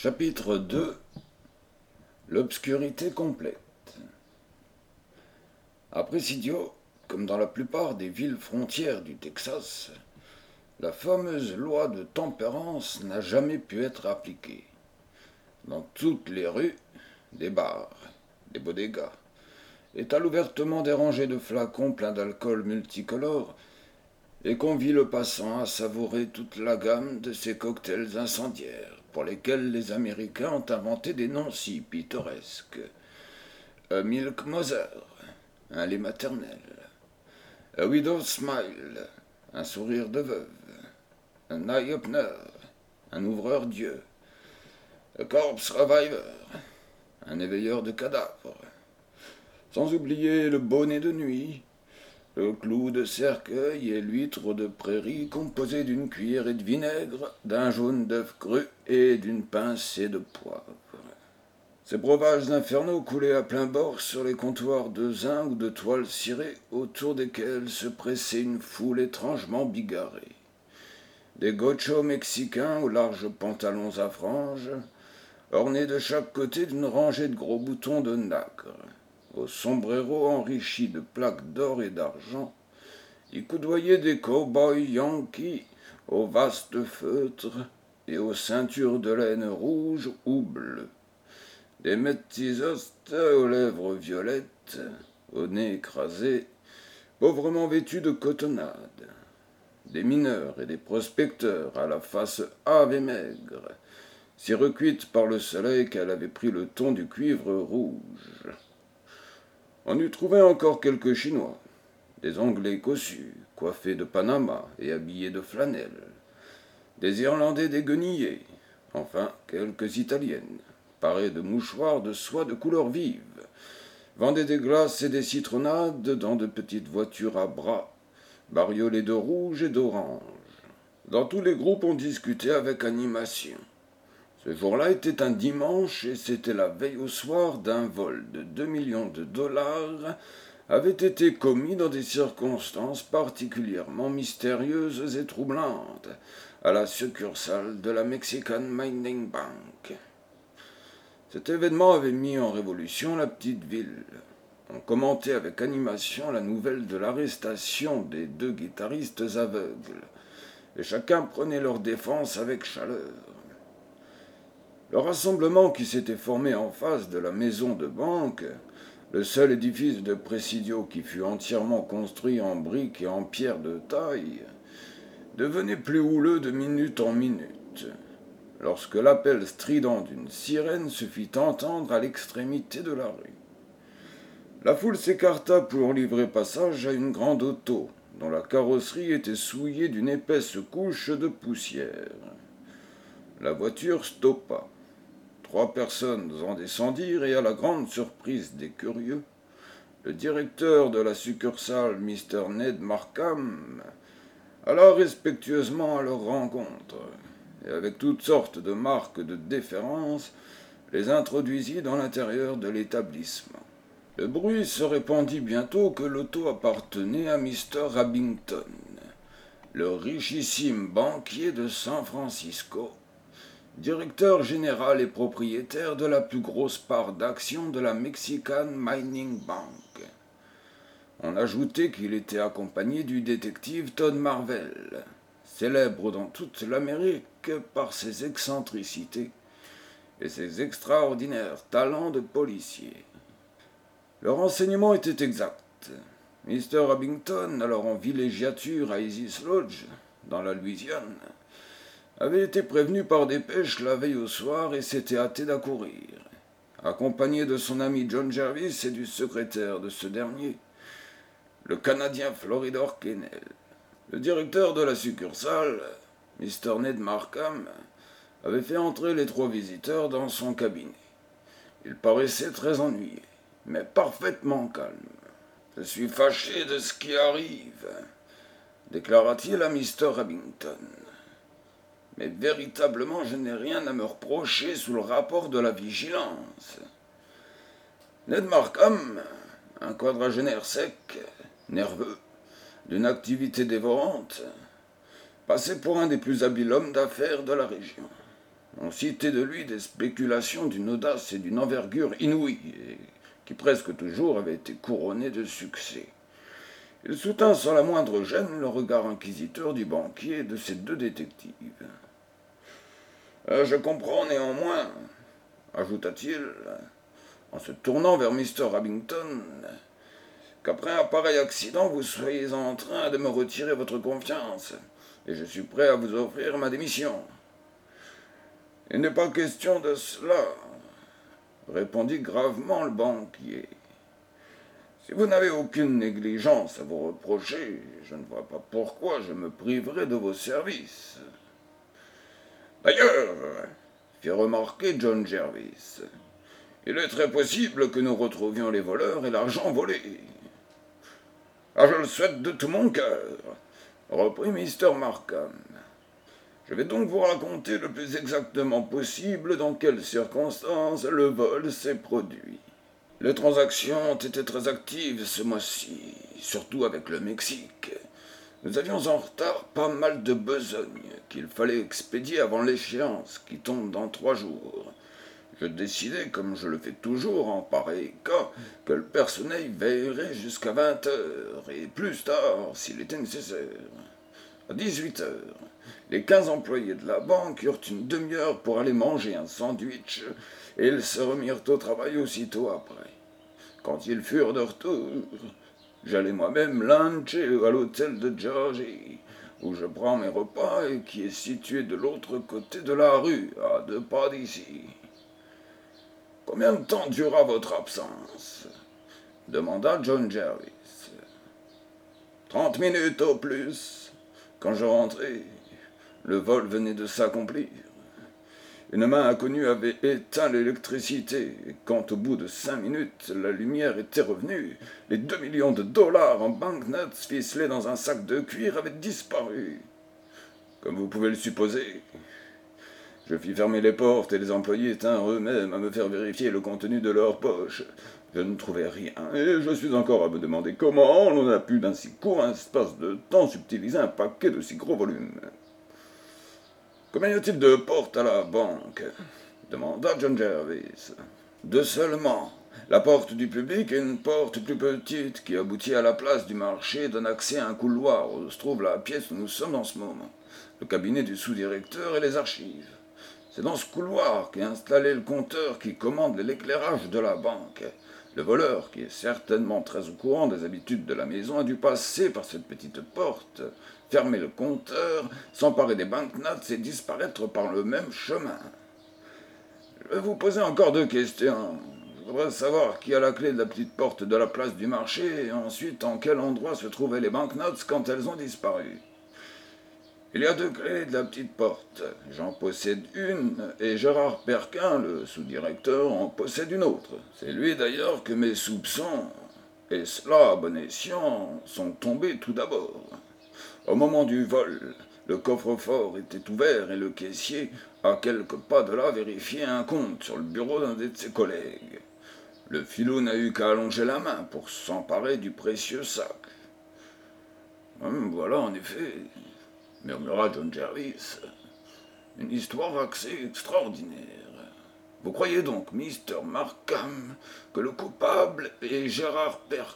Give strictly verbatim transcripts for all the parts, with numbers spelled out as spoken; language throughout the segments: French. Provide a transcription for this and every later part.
Chapitre deux. L'obscurité complète. À Presidio, comme dans la plupart des villes frontières du Texas, la fameuse loi de tempérance n'a jamais pu être appliquée. Dans toutes les rues, des bars, des bodegas, étalent ouvertement des rangées de flacons pleins d'alcool multicolore et convient le passant à savourer toute la gamme de ces cocktails incendiaires pour lesquels les Américains ont inventé des noms si pittoresques. A Milk Mother, un lait maternel. A Widow's Smile, un sourire de veuve. Un eye opener, un ouvreur-dieu. A Corpse Reviver, un éveilleur de cadavres. Sans oublier le bonnet de nuit, le clou de cercueil et l'huître de prairie composée d'une cuillerée de vinaigre, d'un jaune d'œuf cru et d'une pincée de poivre. Ces breuvages infernaux coulaient à plein bord sur les comptoirs de zin ou de toile cirée autour desquels se pressait une foule étrangement bigarrée. Des gauchos mexicains aux larges pantalons à franges, ornés de chaque côté d'une rangée de gros boutons de nacre, aux sombreros enrichis de plaques d'or et d'argent, y coudoyaient des cow-boys yankees aux vastes feutres et aux ceintures de laine rouge ou bleue, des métisos aux lèvres violettes, au nez écrasé, pauvrement vêtus de cotonnade, des mineurs et des prospecteurs à la face hâve et maigre, si recuite par le soleil qu'elle avait pris le ton du cuivre rouge. On eût trouvé encore quelques Chinois, des Anglais cossus, coiffés de Panama et habillés de flanelle, des Irlandais déguenillés, enfin quelques Italiennes, parées de mouchoirs de soie de couleur vive, vendaient des glaces et des citronnades dans de petites voitures à bras, bariolées de rouge et d'orange. Dans tous les groupes on discutait avec animation. Ce jour-là était un dimanche et c'était la veille au soir d'un vol de deux millions de dollars avait été commis dans des circonstances particulièrement mystérieuses et troublantes à la succursale de la Mexican Mining Bank. Cet événement avait mis en révolution la petite ville. On commentait avec animation la nouvelle de l'arrestation des deux guitaristes aveugles, et chacun prenait leur défense avec chaleur. Le rassemblement qui s'était formé en face de la maison de banque, le seul édifice de Presidio qui fut entièrement construit en briques et en pierre de taille, devenait plus houleux de minute en minute, lorsque l'appel strident d'une sirène se fit entendre à l'extrémité de la rue. La foule s'écarta pour livrer passage à une grande auto, dont la carrosserie était souillée d'une épaisse couche de poussière. La voiture stoppa. Trois personnes en descendirent et, à la grande surprise des curieux, le directeur de la succursale, mister Ned Markham, alla respectueusement à leur rencontre et, avec toutes sortes de marques de déférence, les introduisit dans l'intérieur de l'établissement. Le bruit se répandit bientôt que l'auto appartenait à mister Rabington, le richissime banquier de San Francisco, directeur général et propriétaire de la plus grosse part d'actions de la Mexican Mining Bank. On ajoutait qu'il était accompagné du détective Todd Marvell, célèbre dans toute l'Amérique par ses excentricités et ses extraordinaires talents de policier. Le renseignement était exact. mister Rabington, alors en villégiature à Isis Lodge, dans la Louisiane, avait été prévenu par dépêche la veille au soir et s'était hâté d'accourir, accompagné de son ami John Jervis et du secrétaire de ce dernier, le Canadien Floridor Kennel. Le directeur de la succursale, mister Ned Markham, avait fait entrer les trois visiteurs dans son cabinet. Il paraissait très ennuyé, mais parfaitement calme. « Je suis fâché de ce qui arrive, » déclara-t-il à mister Rabington. « Mais véritablement, je n'ai rien à me reprocher sous le rapport de la vigilance. » Ned Markham, un quadragénaire sec, nerveux, d'une activité dévorante, passait pour un des plus habiles hommes d'affaires de la région. On citait de lui des spéculations d'une audace et d'une envergure inouïe, et qui presque toujours avaient été couronnées de succès. Il soutint sans la moindre gêne le regard inquisiteur du banquier et de ses deux détectives. Euh, je comprends néanmoins, ajouta-t-il, en se tournant vers mister Rabington, qu'après un pareil accident, vous soyez en train de me retirer votre confiance, et je suis prêt à vous offrir ma démission. Il n'est pas question de cela, répondit gravement le banquier. Si vous n'avez aucune négligence à vous reprocher, je ne vois pas pourquoi je me priverais de vos services. D'ailleurs, fit remarquer John Jervis, il est très possible que nous retrouvions les voleurs et l'argent volé. Ah, je le souhaite de tout mon cœur, reprit mister Markham. Je vais donc vous raconter le plus exactement possible dans quelles circonstances le vol s'est produit. Les transactions ont été très actives ce mois-ci, surtout avec le Mexique. Nous avions en retard pas mal de besognes qu'il fallait expédier avant l'échéance qui tombe dans trois jours. Je décidai, comme je le fais toujours en pareil cas, que le personnel veillerait jusqu'à vingt heures, et plus tard s'il était nécessaire. À dix-huit heures, les quinze employés de la banque eurent une demi-heure pour aller manger un sandwich, et ils se remirent au travail aussitôt après. Quand ils furent de retour, j'allai moi-même luncher à l'hôtel de Georgie, où je prends mes repas et qui est situé de l'autre côté de la rue, à deux pas d'ici. « Combien de temps dura votre absence ?» demanda John Jervis. « Trente minutes au plus. Quand je rentrai, le vol venait de s'accomplir. Une main inconnue avait éteint l'électricité, et quand au bout de cinq minutes la lumière était revenue, les deux millions de dollars en banknotes ficelés dans un sac de cuir avaient disparu. Comme vous pouvez le supposer, je fis fermer les portes et les employés tinrent eux-mêmes à me faire vérifier le contenu de leurs poches. Je ne trouvai rien, et je suis encore à me demander comment l'on a pu d'un si court espace de temps subtiliser un paquet de si gros volumes. Combien y a-t-il de portes à la banque ? Demanda John Jervis. Deux seulement. La porte du public et une porte plus petite qui aboutit à la place du marché donne accès à un couloir où se trouve la pièce où nous sommes en ce moment, le cabinet du sous-directeur et les archives. C'est dans ce couloir qu'est installé le compteur qui commande l'éclairage de la banque. Le voleur, qui est certainement très au courant des habitudes de la maison, a dû passer par cette petite porte, fermer le compteur, s'emparer des banknotes et disparaître par le même chemin. Je vais vous poser encore deux questions. Je voudrais savoir qui a la clé de la petite porte de la place du marché et ensuite en quel endroit se trouvaient les banknotes quand elles ont disparu. Il y a deux clés de la petite porte. J'en possède une, et Gérard Perquin, le sous-directeur, en possède une autre. C'est lui d'ailleurs que mes soupçons, et cela à bon escient, sont tombés tout d'abord. Au moment du vol, le coffre-fort était ouvert et le caissier, à quelques pas de là, vérifiait un compte sur le bureau d'un de ses collègues. Le filou n'a eu qu'à allonger la main pour s'emparer du précieux sac. Hum, voilà en effet, murmura John Jervis, une histoire assez extraordinaire. Vous croyez donc, mister Markham, que le coupable est Gérard Perquin ?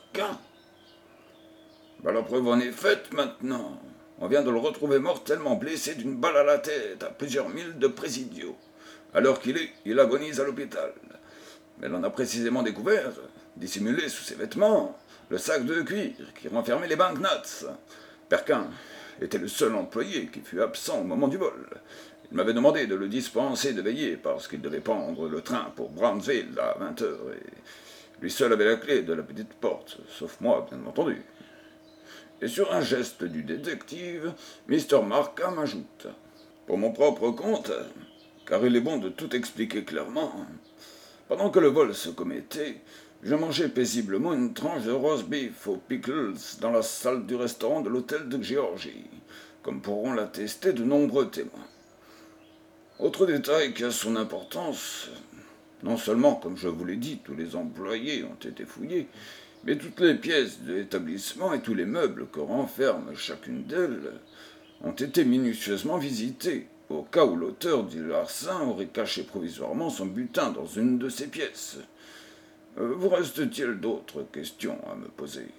Ben, la preuve en est faite maintenant. On vient de le retrouver mortellement blessé d'une balle à la tête à plusieurs milles de Presidio. Alors qu'il est, il agonise à l'hôpital. Mais l'on a précisément découvert, dissimulé sous ses vêtements, le sac de cuir qui renfermait les banknotes. Perquin était le seul employé qui fut absent au moment du vol. Il m'avait demandé de le dispenser de veiller parce qu'il devait prendre le train pour Brownsville à vingt heures et lui seul avait la clé de la petite porte, sauf moi, bien entendu. Et sur un geste du détective, mister Markham ajoute « Pour mon propre compte, car il est bon de tout expliquer clairement, pendant que le vol se commettait, je mangeais paisiblement une tranche de roast beef aux pickles dans la salle du restaurant de l'hôtel de Géorgie, comme pourront l'attester de nombreux témoins. Autre détail qui a son importance, non seulement, comme je vous l'ai dit, tous les employés ont été fouillés, mais toutes les pièces de l'établissement et tous les meubles que renferme chacune d'elles ont été minutieusement visités, au cas où l'auteur du larcin aurait caché provisoirement son butin dans une de ses pièces. Euh, vous reste-t-il d'autres questions à me poser?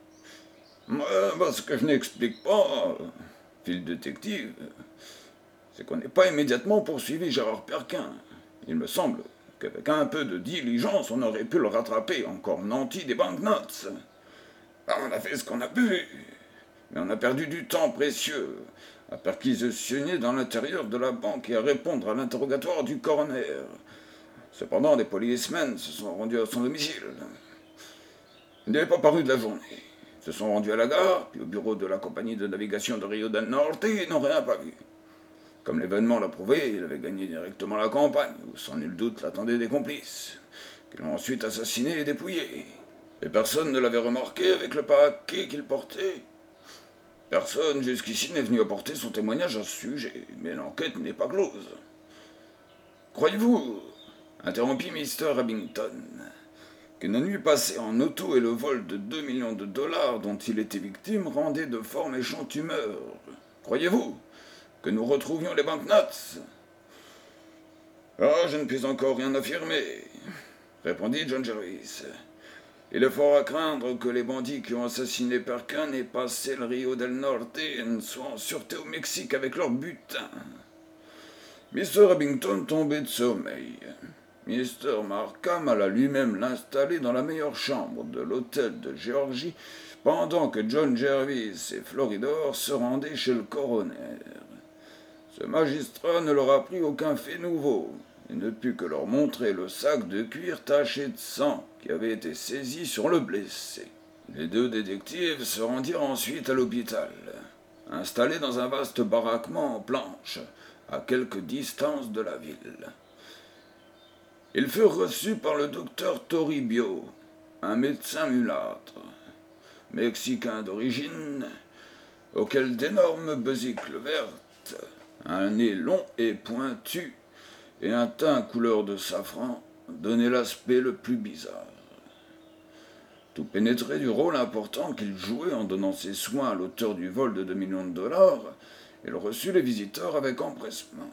euh, bah, Ce que je n'explique pas, fit le détective, c'est qu'on n'est pas immédiatement poursuivi Gérard Perquin. Il me semble qu'avec un peu de diligence, on aurait pu le rattraper, encore nanti des banknotes. Bah, on a fait ce qu'on a pu, mais on a perdu du temps précieux à perquisitionner dans l'intérieur de la banque et à répondre à l'interrogatoire du coroner. Cependant, des policemen se sont rendus à son domicile. Il n'avait pas paru de la journée. Ils se sont rendus à la gare, puis au bureau de la compagnie de navigation de Rio del Norte et n'ont rien pas vu. Comme l'événement l'a prouvé, il avait gagné directement la campagne, où sans nul doute l'attendaient des complices, qui l'ont ensuite assassiné et dépouillé. Et personne ne l'avait remarqué avec le paquet qu'il portait. Personne jusqu'ici n'est venu apporter son témoignage à ce sujet, mais l'enquête n'est pas close. Croyez-vous, interrompit mister Abington, qu'une nuit passée en auto et le vol de deux millions de dollars dont il était victime rendait de fort méchantes humeurs? Croyez-vous que nous retrouvions les banknotes? Ah, je ne puis encore rien affirmer, répondit John Jarvis. Il est fort à craindre que les bandits qui ont assassiné Perquin n'aient passé le Rio del Norte et ne soient en sûreté au Mexique avec leur butin. mister Abington tombait de sommeil. mister Markham alla lui-même l'installer dans la meilleure chambre de l'hôtel de Géorgie pendant que John Jervis et Floridor se rendaient chez le coroner. Ce magistrat ne leur apprit aucun fait nouveau et ne put que leur montrer le sac de cuir taché de sang qui avait été saisi sur le blessé. Les deux détectives se rendirent ensuite à l'hôpital, installé dans un vaste baraquement en planches, à quelque distance de la ville. Ils furent reçus par le docteur Toribio, un médecin mulâtre, mexicain d'origine, auquel d'énormes besicles vertes, un nez long et pointu et un teint couleur de safran donnaient l'aspect le plus bizarre. Tout pénétré du rôle important qu'il jouait en donnant ses soins à l'auteur du vol de deux millions de dollars, il reçut les visiteurs avec empressement.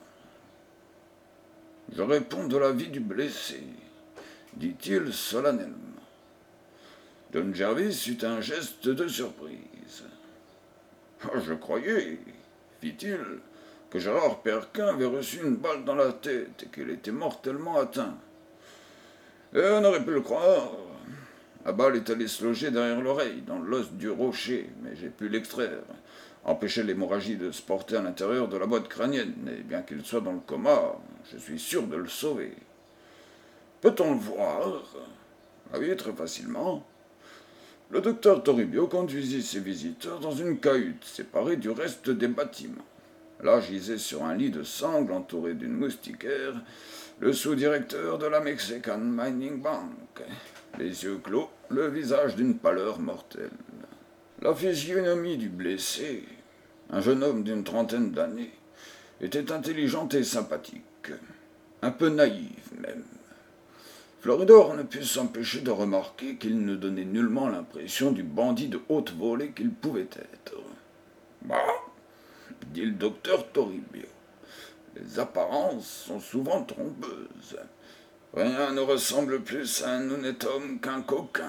« Je réponds de la vie du blessé, dit-il solennellement. John Jarvis eut un geste de surprise. Oh, « Je croyais, fit-il, que Gérard Perquin avait reçu une balle dans la tête et qu'il était mortellement atteint. Et on aurait pu le croire. La balle est allée se loger derrière l'oreille, dans l'os du rocher, mais j'ai pu l'extraire, empêcher l'hémorragie de se porter à l'intérieur de la boîte crânienne, et bien qu'il soit dans le coma, je suis sûr de le sauver. Peut-on le voir? Ah oui, très facilement. Le docteur Toribio conduisit ses visiteurs dans une cahute séparée du reste des bâtiments. Là gisait sur un lit de sangle entouré d'une moustiquaire le sous-directeur de la Mexican Mining Bank, les yeux clos, le visage d'une pâleur mortelle. La physionomie du blessé, un jeune homme d'une trentaine d'années, était intelligente et sympathique, un peu naïve même. Floridor ne put s'empêcher de remarquer qu'il ne donnait nullement l'impression du bandit de haute volée qu'il pouvait être. « Bah !» dit le docteur Toribio. « Les apparences sont souvent trompeuses. Rien ne ressemble plus à un honnête homme qu'un coquin.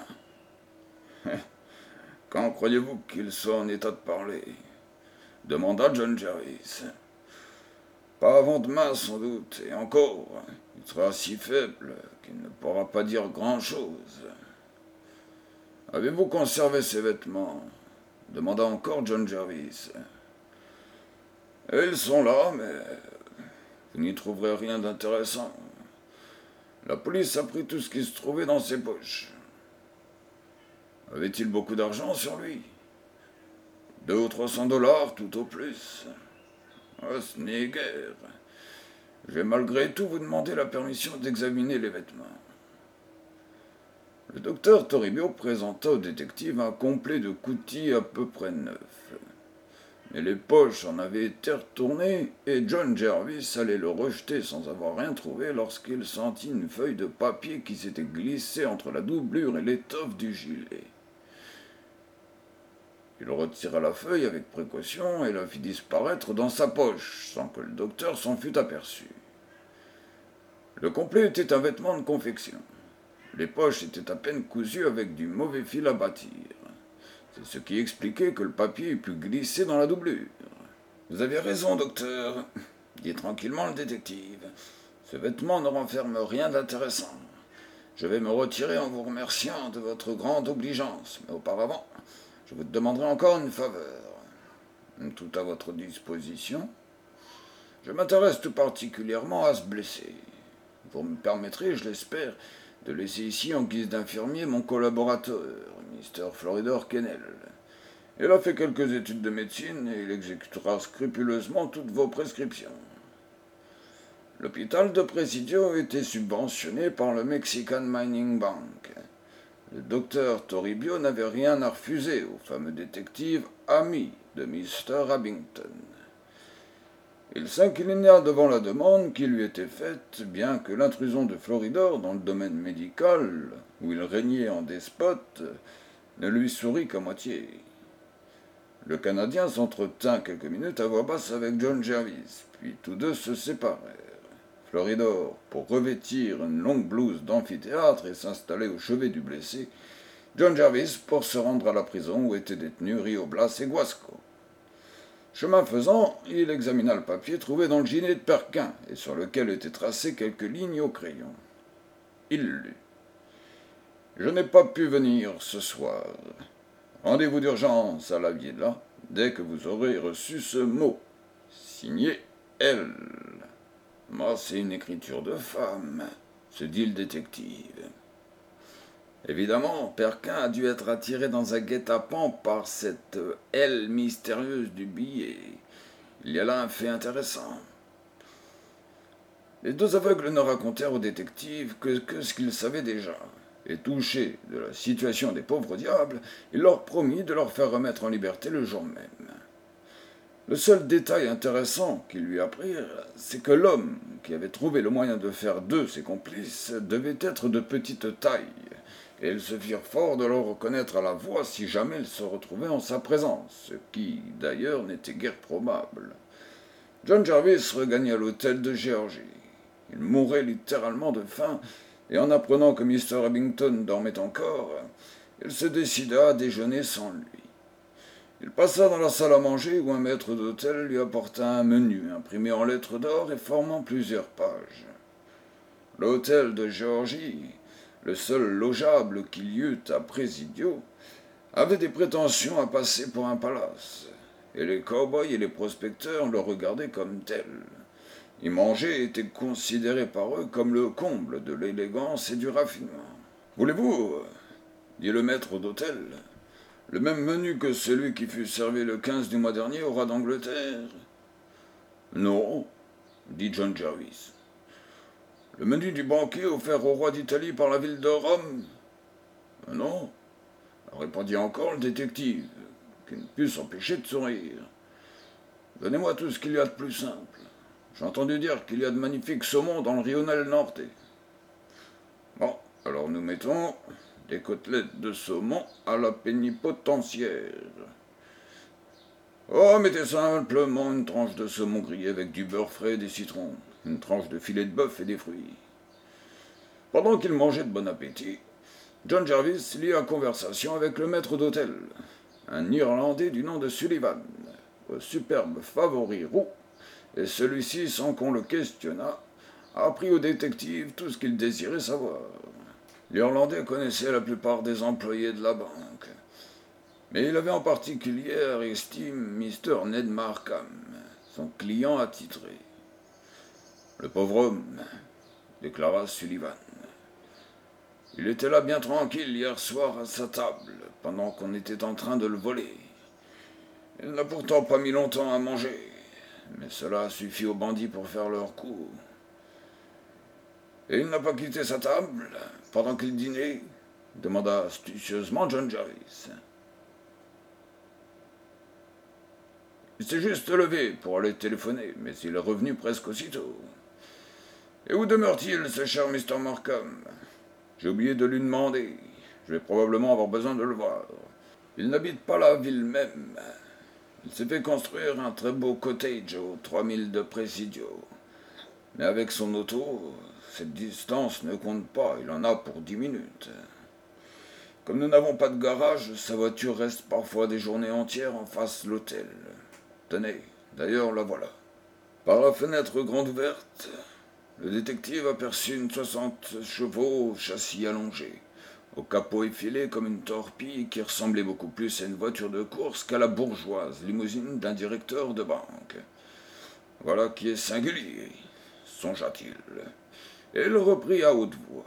Quand croyez-vous qu'il soit en état de parler ?» demanda John Jarvis. « Pas avant demain, sans doute, et encore, il sera si faible qu'il ne pourra pas dire grand-chose. »« Avez-vous conservé ces vêtements ?» demanda encore John Jarvis. « Ils sont là, mais vous n'y trouverez rien d'intéressant. La police a pris tout ce qui se trouvait dans ses poches. » « Avait-il beaucoup d'argent sur lui ? Deux ou trois cents dollars, tout au plus. Ah, ce n'est guère. Je vais malgré tout vous demander la permission d'examiner les vêtements. » Le docteur Toribio présenta au détective un complet de coutil à peu près neuf. Mais les poches en avaient été retournées et John Jarvis allait le rejeter sans avoir rien trouvé lorsqu'il sentit une feuille de papier qui s'était glissée entre la doublure et l'étoffe du gilet. Il retira la feuille avec précaution et la fit disparaître dans sa poche, sans que le docteur s'en fût aperçu. Le complet était un vêtement de confection. Les poches étaient à peine cousues avec du mauvais fil à bâtir. C'est ce qui expliquait que le papier eût pu glisser dans la doublure. « Vous avez raison, docteur, » dit tranquillement le détective. « Ce vêtement ne renferme rien d'intéressant. Je vais me retirer en vous remerciant de votre grande obligeance, mais auparavant, je vous demanderai encore une faveur. Tout à votre disposition. Je m'intéresse tout particulièrement à ce blessé. Vous me permettrez, je l'espère, de laisser ici en guise d'infirmier mon collaborateur, mister Floridor Kennel. Il a fait quelques études de médecine et il exécutera scrupuleusement toutes vos prescriptions. L'hôpital de Presidio était subventionné par le Mexican Mining Bank. Le docteur Toribio n'avait rien à refuser au fameux détective ami de mister Abington. Il s'inclina devant la demande qui lui était faite, bien que l'intrusion de Floridor dans le domaine médical, où il régnait en despote, ne lui sourit qu'à moitié. Le Canadien s'entretint quelques minutes à voix basse avec John Jervis, puis tous deux se séparèrent. Floridor, pour revêtir une longue blouse d'amphithéâtre et s'installer au chevet du blessé, John Jervis pour se rendre à la prison où étaient détenus Rio Blas et Guasco. Chemin faisant, il examina le papier trouvé dans le gilet de Perquin et sur lequel étaient tracées quelques lignes au crayon. Il lut. « Je n'ai pas pu venir ce soir. Rendez-vous d'urgence à la villa dès que vous aurez reçu ce mot. Signé L. » « C'est une écriture de femme, » se dit le détective. Évidemment, Perquin a dû être attiré dans un guet-apens par cette L mystérieuse du billet. Il y a là un fait intéressant. Les deux aveugles ne racontèrent au détective que, que ce qu'ils savaient déjà. Et touché de la situation des pauvres diables, il leur promit de leur faire remettre en liberté le jour même. Le seul détail intéressant qu'ils lui apprirent, c'est que l'homme qui avait trouvé le moyen de faire d'eux ses complices devait être de petite taille, et ils se firent fort de le reconnaître à la voix si jamais ils se retrouvaient en sa présence, ce qui, d'ailleurs, n'était guère probable. John Jarvis regagna l'hôtel de Géorgie. Il mourait littéralement de faim, et en apprenant que mister Abington dormait encore, il se décida à déjeuner sans lui. Il passa dans la salle à manger où un maître d'hôtel lui apporta un menu imprimé en lettres d'or et formant plusieurs pages. L'hôtel de Géorgie, le seul logeable qu'il y eût à Presidio, avait des prétentions à passer pour un palace, et les cow-boys et les prospecteurs le regardaient comme tel. Y manger était considéré par eux comme le comble de l'élégance et du raffinement. « Voulez-vous, dit le maître d'hôtel, le même menu que celui qui fut servi le quinze du mois dernier au roi d'Angleterre ?»« Non, dit John Jarvis. »« Le menu du banquet offert au roi d'Italie par la ville de Rome ?»« Non, répondit encore le détective, qui ne put s'empêcher de sourire. « Donnez-moi tout ce qu'il y a de plus simple. J'ai entendu dire qu'il y a de magnifiques saumons dans le Rionel Norte. »« Bon, alors nous mettons des côtelettes de saumon à la pénipotentiaire. »« Oh, mettez simplement une tranche de saumon grillé avec du beurre frais et des citrons, une tranche de filet de bœuf et des fruits. » Pendant qu'il mangeait de bon appétit, John Jarvis lia conversation avec le maître d'hôtel, un Irlandais du nom de Sullivan, au superbe favori roux, et celui-ci, sans qu'on le questionnât, apprit au détective tout ce qu'il désirait savoir. L'Irlandais connaissait la plupart des employés de la banque, mais il avait en particulière estime mister Ned Markham, son client attitré. « Le pauvre homme, » déclara Sullivan. « Il était là bien tranquille hier soir à sa table, pendant qu'on était en train de le voler. Il n'a pourtant pas mis longtemps à manger, mais cela a suffi aux bandits pour faire leur coup. Et il n'a pas quitté sa table pendant qu'il dînait ?» demanda astucieusement John Jarvis. « Il s'est juste levé pour aller téléphoner, mais il est revenu presque aussitôt. »« Et où demeure-t-il, ce cher mister Markham ? J'ai oublié de lui demander. Je vais probablement avoir besoin de le voir. » Il n'habite pas la ville même. Il s'est fait construire un très beau cottage aux trois milles de Presidio. Mais avec son auto, cette distance ne compte pas, il en a pour dix minutes. Comme nous n'avons pas de garage, sa voiture reste parfois des journées entières en face de l'hôtel. Tenez, d'ailleurs la voilà. Par la fenêtre grande ouverte, le détective aperçut une soixante chevaux au châssis allongé, au capot effilé comme une torpille qui ressemblait beaucoup plus à une voiture de course qu'à la bourgeoise limousine d'un directeur de banque. Voilà qui est singulier, songea-t-il, et il reprit à haute voix.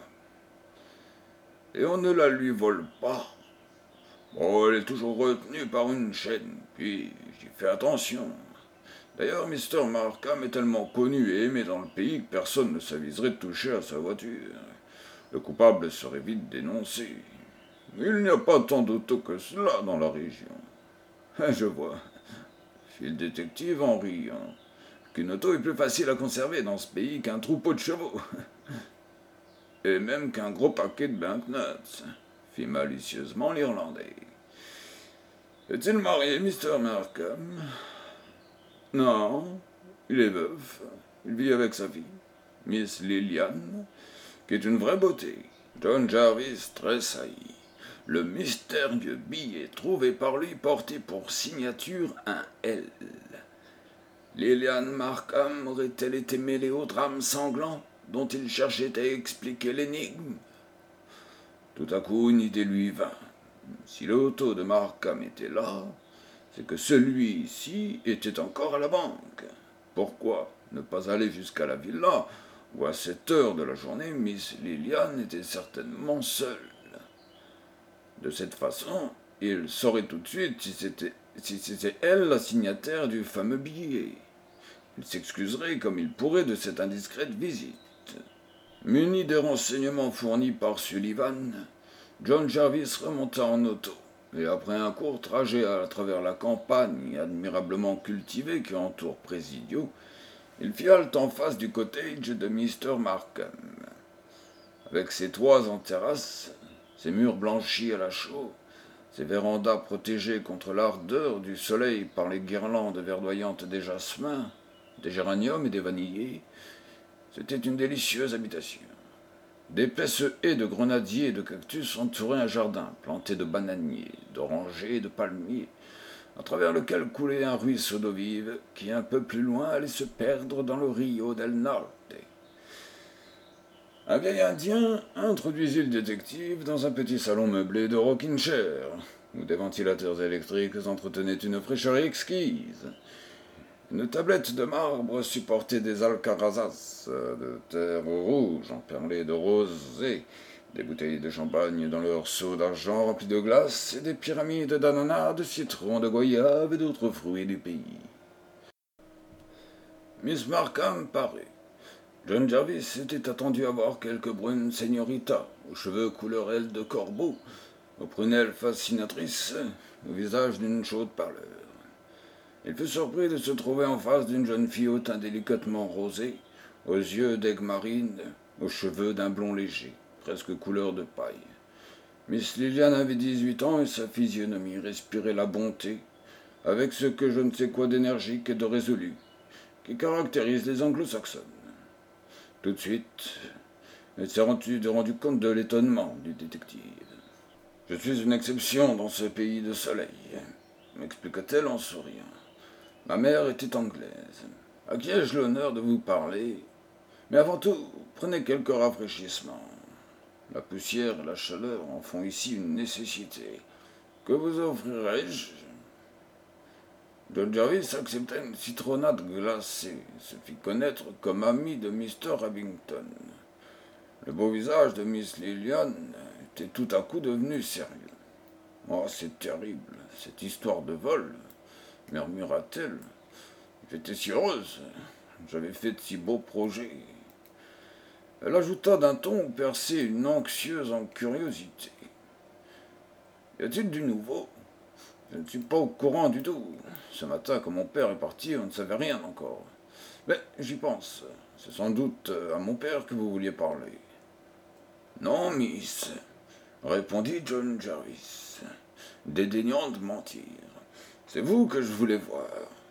Et on ne la lui vole pas. Bon, elle est toujours retenue par une chaîne, puis j'y fais attention. D'ailleurs, mister Markham est tellement connu et aimé dans le pays que personne ne s'aviserait de toucher à sa voiture. Le coupable serait vite dénoncé. Il n'y a pas tant d'autos que cela dans la région. Je vois, fit le détective en riant, qu'une auto est plus facile à conserver dans ce pays qu'un troupeau de chevaux. Et même qu'un gros paquet de banknotes, fit malicieusement l'Irlandais. Est-il marié, mister Markham? Non, il est veuf. Il vit avec sa fille, Miss Lillian, qui est une vraie beauté. John Jarvis tressaillit. Le mystérieux billet trouvé par lui portait pour signature un L. Lillian Markham aurait-elle été mêlée au drame sanglant dont il cherchait à expliquer l'énigme? Tout à coup, une idée lui vint. Si l'auto de Markham était là, c'est que celui-ci était encore à la banque. Pourquoi ne pas aller jusqu'à la villa, où à cette heure de la journée, Miss Lillian était certainement seule? De cette façon, il saurait tout de suite si c'était si c'était elle la signataire du fameux billet. Il s'excuserait comme il pourrait de cette indiscrète visite. Muni des renseignements fournis par Sullivan, John Jarvis remonta en auto, et après un court trajet à travers la campagne admirablement cultivée qui entoure Presidio, il fit halte en face du cottage de mister Markham. Avec ses toits en terrasse, ses murs blanchis à la chaux, ses vérandas protégées contre l'ardeur du soleil par les guirlandes verdoyantes des jasmins, des géraniums et des vanillés, c'était une délicieuse habitation. D'épaisses haies de grenadiers et de cactus entouraient un jardin planté de bananiers, d'orangers et de palmiers, à travers lequel coulait un ruisseau d'eau vive qui, un peu plus loin, allait se perdre dans le Rio del Norte. Un vieil Indien introduisit le détective dans un petit salon meublé de rocking chair, où des ventilateurs électriques entretenaient une fraîcheur exquise. Une tablette de marbre supportait des alcarazas de terre rouge emperlées de rosée, des bouteilles de champagne dans leurs seaux d'argent remplis de glace et des pyramides d'ananas, de citrons, de goyaves et d'autres fruits du pays. Miss Markham parut. John Jarvis était attendu à voir quelques brunes señoritas, aux cheveux couleur aile de corbeau, aux prunelles fascinatrices, au visage d'une chaude pâleur. Il fut surpris de se trouver en face d'une jeune fille au teint délicatement rosé, aux yeux d'aigue marine, aux cheveux d'un blond léger, presque couleur de paille. Miss Lillian avait dix-huit ans et sa physionomie respirait la bonté, avec ce que je ne sais quoi d'énergique et de résolu, qui caractérise les anglo-saxonnes. Tout de suite, elle s'est rendue rendu compte de l'étonnement du détective. « Je suis une exception dans ce pays de soleil », m'expliqua-t-elle en souriant. « Ma mère était anglaise. À qui ai-je l'honneur de vous parler? Mais avant tout, prenez quelques rafraîchissements. La poussière et la chaleur en font ici une nécessité. Que vous offrirai-je » John Jarvis accepta une citronnade glacée, se fit connaître comme ami de mister Abington. Le beau visage de Miss Lillian était tout à coup devenu sérieux. « Oh, c'est terrible, cette histoire de vol, » murmura-t-elle. « J'étais si heureuse, j'avais fait de si beaux projets. » Elle ajouta d'un ton où perçait une anxieuse curiosité. « Y a-t-il du nouveau ? Je ne suis pas au courant du tout. Ce matin, quand mon père est parti, on ne savait rien encore. Mais j'y pense. C'est sans doute à mon père que vous vouliez parler. »« Non, miss, répondit John Jarvis. dédaignant de mentir. C'est vous que je voulais voir.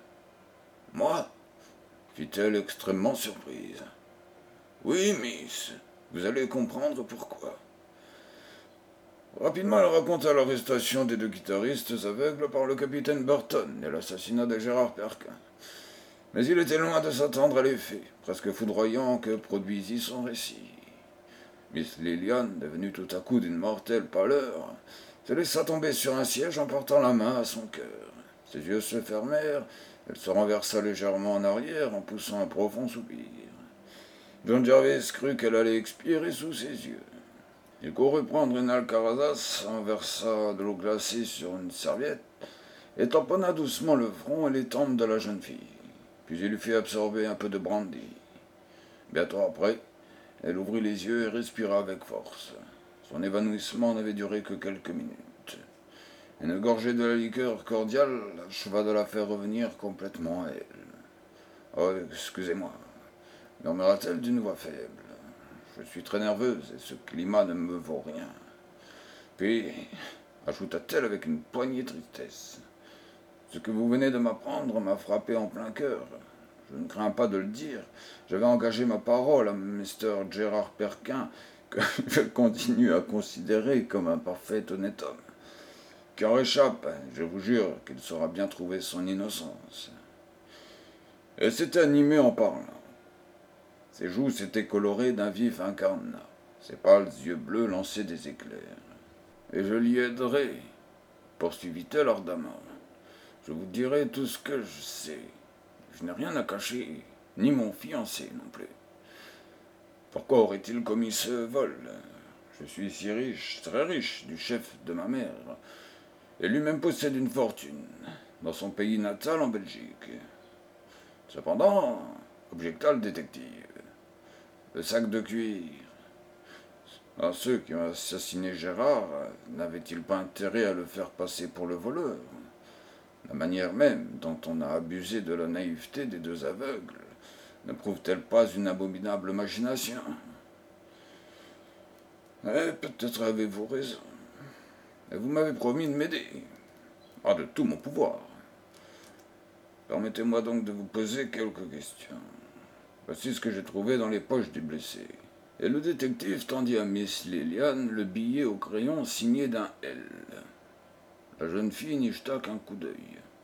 Moi? Fit-elle extrêmement surprise. Oui, miss, vous allez comprendre pourquoi. Rapidement, elle raconta l'arrestation des deux guitaristes aveugles par le capitaine Burton et l'assassinat de Gérard Perquin. Mais il était loin de s'attendre à l'effet, presque foudroyant, que produisit son récit. Miss Lillian, devenue tout à coup d'une mortelle pâleur, se laissa tomber sur un siège en portant la main à son cœur. Ses yeux se fermèrent, elle se renversa légèrement en arrière en poussant un profond soupir. John Jarvis crut qu'elle allait expirer sous ses yeux. Il courut prendre une alcarazas, en versa de l'eau glacée sur une serviette, et tamponna doucement le front et les tempes de la jeune fille. Puis il lui fit absorber un peu de brandy. Bientôt après, elle ouvrit les yeux et respira avec force. Son évanouissement n'avait duré que quelques minutes. Une gorgée de la liqueur cordiale acheva de la faire revenir complètement à elle. « Oh, excusez-moi, » murmura-t-elle d'une voix faible. « Je suis très nerveuse et ce climat ne me vaut rien. » Puis, ajouta-t-elle avec une poignée de tristesse, « ce que vous venez de m'apprendre m'a frappé en plein cœur. Je ne crains pas de le dire. J'avais engagé ma parole à mister Gérard Perquin, que je continue à considérer comme un parfait honnête homme. Qui en réchappe, je vous jure qu'il saura bien trouver son innocence. » Elle s'était animée en parlant. Ses joues s'étaient colorées d'un vif incarnat. Ses pâles yeux bleus lançaient des éclairs. « Et je l'y aiderai, poursuivit-elle ardemment. Je vous dirai tout ce que je sais. Je n'ai rien à cacher, ni mon fiancé non plus. Pourquoi aurait-il commis ce vol? Je suis si riche, très riche, du chef de ma mère, et lui-même possède une fortune, dans son pays natal en Belgique. Cependant, objecta le détective, le sac de cuir. À ceux qui ont assassiné Gérard, n'avaient-ils pas intérêt à le faire passer pour le voleur? La manière même dont on a abusé de la naïveté des deux aveugles ne prouve-t-elle pas une abominable machination? Eh, peut-être avez-vous raison. Et vous m'avez promis de m'aider. Ah, de tout mon pouvoir. Permettez-moi donc de vous poser quelques questions. Voici ce que j'ai trouvé dans les poches du blessé. Et le détective tendit à Miss Lillian le billet au crayon signé d'un L. La jeune fille n'y jeta qu'un coup d'œil.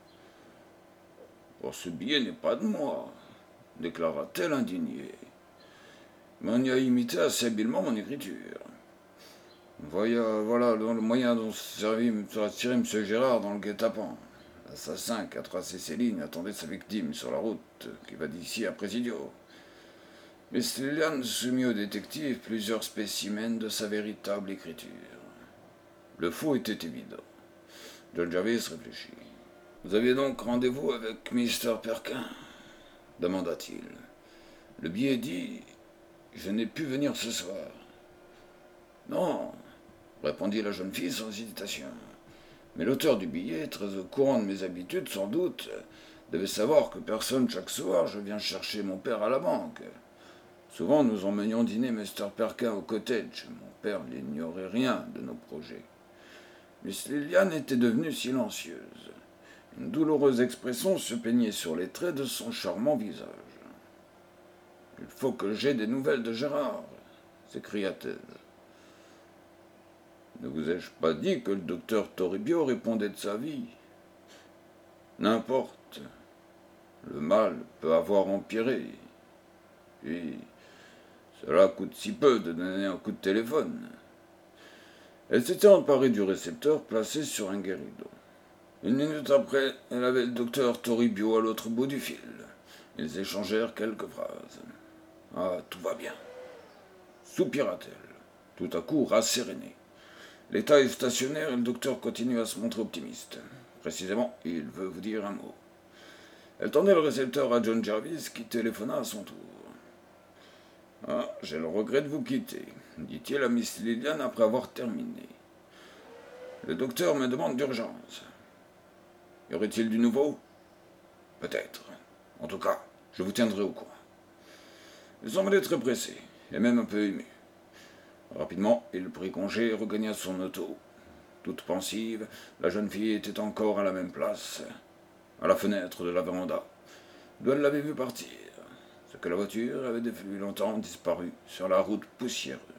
« Oh, ce billet n'est pas de moi, » déclara-t-elle indignée. « Mais on y a imité assez habilement mon écriture. Voilà, voilà le moyen dont servit de attirer M. Gérard dans le guet-apens. L'assassin qui a tracé ses lignes attendait sa victime sur la route qui va d'ici à Presidio. » Miss Lillian soumit au détective plusieurs spécimens de sa véritable écriture. Le faux était évident. John Jarvis réfléchit. « Vous aviez donc rendez-vous avec mister Perquin ?» demanda-t-il. Le billet dit « Je n'ai pu venir ce soir. »« Non, » répondit la jeune fille sans hésitation. « Mais l'auteur du billet, très au courant de mes habitudes sans doute, devait savoir que personne chaque soir je viens chercher mon père à la banque. Souvent nous emmenions dîner mister Perquin au cottage. Mon père n'ignorait rien de nos projets. » Miss Lillian était devenue silencieuse. Une douloureuse expression se peignait sur les traits de son charmant visage. « Il faut que j'aie des nouvelles de Gérard, » s'écria-t-elle. « Ne vous ai-je pas dit que le docteur Toribio répondait de sa vie? N'importe. Le mal peut avoir empiré. Puis, cela coûte si peu de donner un coup de téléphone. » Elle s'était emparée du récepteur placé sur un guéridon. Une minute après, elle avait le docteur Toribio à l'autre bout du fil. Ils échangèrent quelques phrases. « Ah, tout va bien, » soupira-t-elle, tout à coup rassérénée. L'état est stationnaire et le docteur continue à se montrer optimiste. Précisément, il veut vous dire un mot. Elle tendait le récepteur à John Jarvis, qui téléphona à son tour. « Ah, j'ai le regret de vous quitter, » dit-il à Miss Lillian après avoir terminé. « Le docteur me demande d'urgence. Y aurait-il du nouveau? Peut-être. En tout cas, je vous tiendrai au courant. » Il semblait très pressé, et même un peu ému. Rapidement, il prit congé et regagna son auto. Toute pensive, la jeune fille était encore à la même place, à la fenêtre de la véranda, d'où elle l'avait vu partir, ce que la voiture avait depuis longtemps disparu sur la route poussiéreuse.